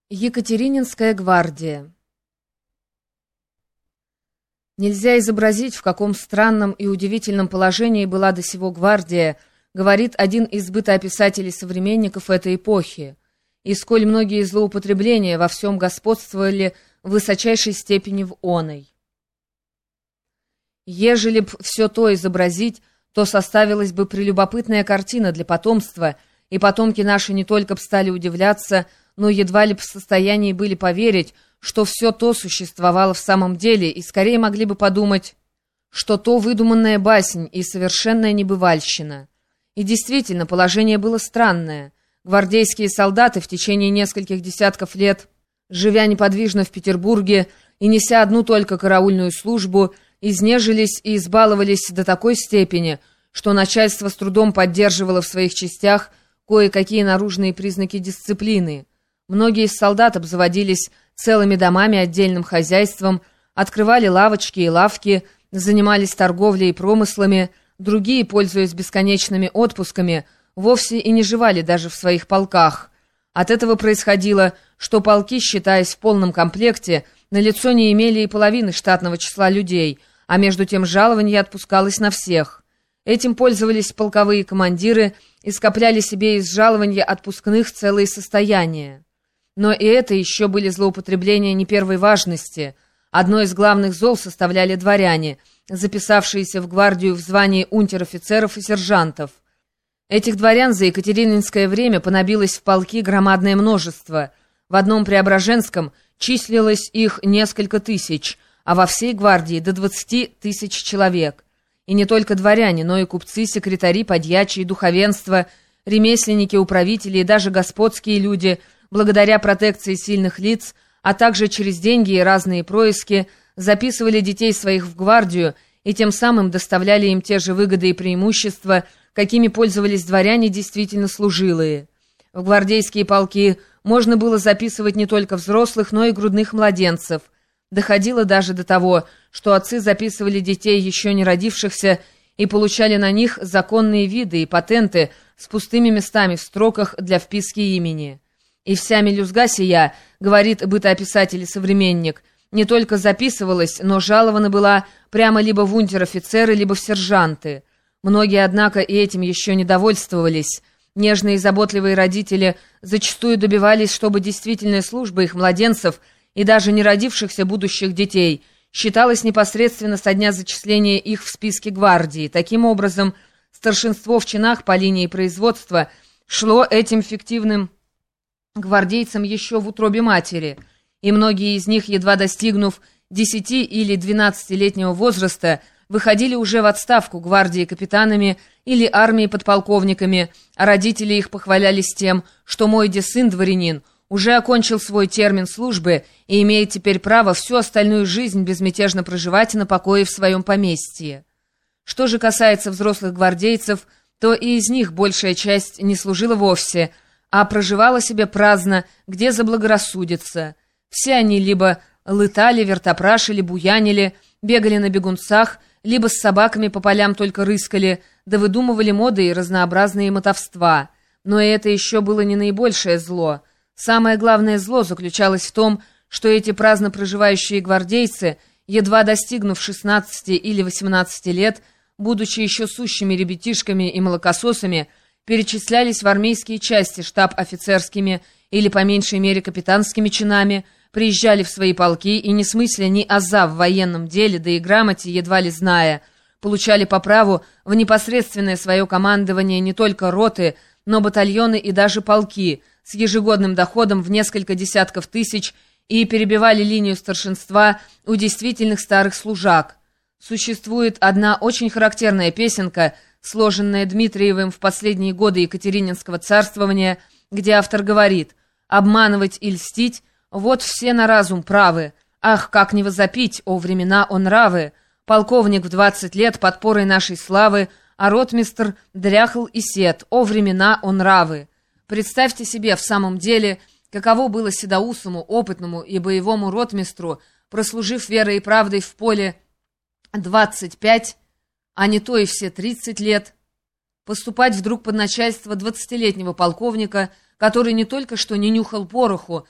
Екатерининская гвардия. Нельзя изобразить, в каком странном и удивительном положении была до сего гвардия, говорит один из бытоописателей-современников этой эпохи, и сколь многие злоупотребления во всем господствовали в высочайшей степени в оной. Ежели б все то изобразить, то составилась бы прелюбопытная картина для потомства, и потомки наши не только б стали удивляться, но едва ли б в состоянии были поверить, что все то существовало в самом деле, и скорее могли бы подумать, что то выдуманная баснь и совершенная небывальщина. И действительно, положение было странное. Гвардейские солдаты в течение нескольких десятков лет, живя неподвижно в Петербурге и неся одну только караульную службу, изнежились и избаловались до такой степени, что начальство с трудом поддерживало в своих частях кое-какие наружные признаки дисциплины. Многие из солдат обзаводились целыми домами, отдельным хозяйством, открывали лавочки и лавки, занимались торговлей и промыслами, другие, пользуясь бесконечными отпусками, вовсе и не живали даже в своих полках. От этого происходило, что полки, считаясь в полном комплекте, налицо не имели и половины штатного числа людей, а между тем жалование отпускалось на всех. Этим пользовались полковые командиры и скопляли себе из жалования отпускных целые состояния. Но и это еще были злоупотребления не первой важности. Одно из главных зол составляли дворяне, записавшиеся в гвардию в звании унтер-офицеров и сержантов. Этих дворян за екатерининское время понабилось в полки громадное множество. В одном Преображенском числилось их несколько тысяч, а во всей гвардии до 20 тысяч человек. И не только дворяне, но и купцы, секретари, подьячие, духовенство, ремесленники, управители и даже господские люди, благодаря протекции сильных лиц, а также через деньги и разные происки, записывали детей своих в гвардию и тем самым доставляли им те же выгоды и преимущества, какими пользовались дворяне действительно служилые. В гвардейские полки можно было записывать не только взрослых, но и грудных младенцев. Доходило даже до того, что отцы записывали детей, еще не родившихся, и получали на них законные виды и патенты с пустыми местами в строках для вписки имени. И вся мелюзга сия, говорит бытоописатель и современник, не только записывалась, но жалована была прямо либо в унтер-офицеры, либо в сержанты. Многие, однако, и этим еще не довольствовались. Нежные и заботливые родители зачастую добивались, чтобы действительная служба их младенцев и даже не родившихся будущих детей считалась непосредственно со дня зачисления их в списке гвардии. Таким образом, старшинство в чинах по линии производства шло этим фиктивным гвардейцам еще в утробе матери, и многие из них, едва достигнув 10 или 12-летнего возраста, выходили уже в отставку гвардии капитанами или армии подполковниками, а родители их похвалялись тем, что мой сын дворянин уже окончил свой термин службы и имеет теперь право всю остальную жизнь безмятежно проживать на покое в своем поместье. Что же касается взрослых гвардейцев, то и из них большая часть не служила вовсе, а проживала себе праздно, где заблагорассудится. Все они либо лытали, вертопрашили, буянили, бегали на бегунцах, либо с собаками по полям только рыскали, да выдумывали моды и разнообразные мотовства. Но и это еще было не наибольшее зло. Самое главное зло заключалось в том, что эти праздно проживающие гвардейцы, едва достигнув 16 или 18 лет, будучи еще сущими ребятишками и молокососами, перечислялись в армейские части штаб-офицерскими или, по меньшей мере, капитанскими чинами, приезжали в свои полки и, не смысля ни аза в военном деле, да и грамоте, едва ли зная, получали по праву в непосредственное свое командование не только роты, но батальоны и даже полки с ежегодным доходом в несколько десятков тысяч и перебивали линию старшинства у действительных старых служак. Существует одна очень характерная песенка, сложенная Дмитриевым в последние годы Екатерининского царствования, где автор говорит: «Обманывать и льстить — вот все на разум правы. Ах, как не возопить, о времена, о нравы! Полковник в 20 лет подпорой нашей славы, а ротмистр дряхл и сед, о времена, о нравы!» Представьте себе в самом деле, каково было седоусому, опытному и боевому ротмистру, прослужив верой и правдой в поле 25, а не то и все 30 лет, поступать вдруг под начальство 20-летнего полковника, который не только что не нюхал пороху,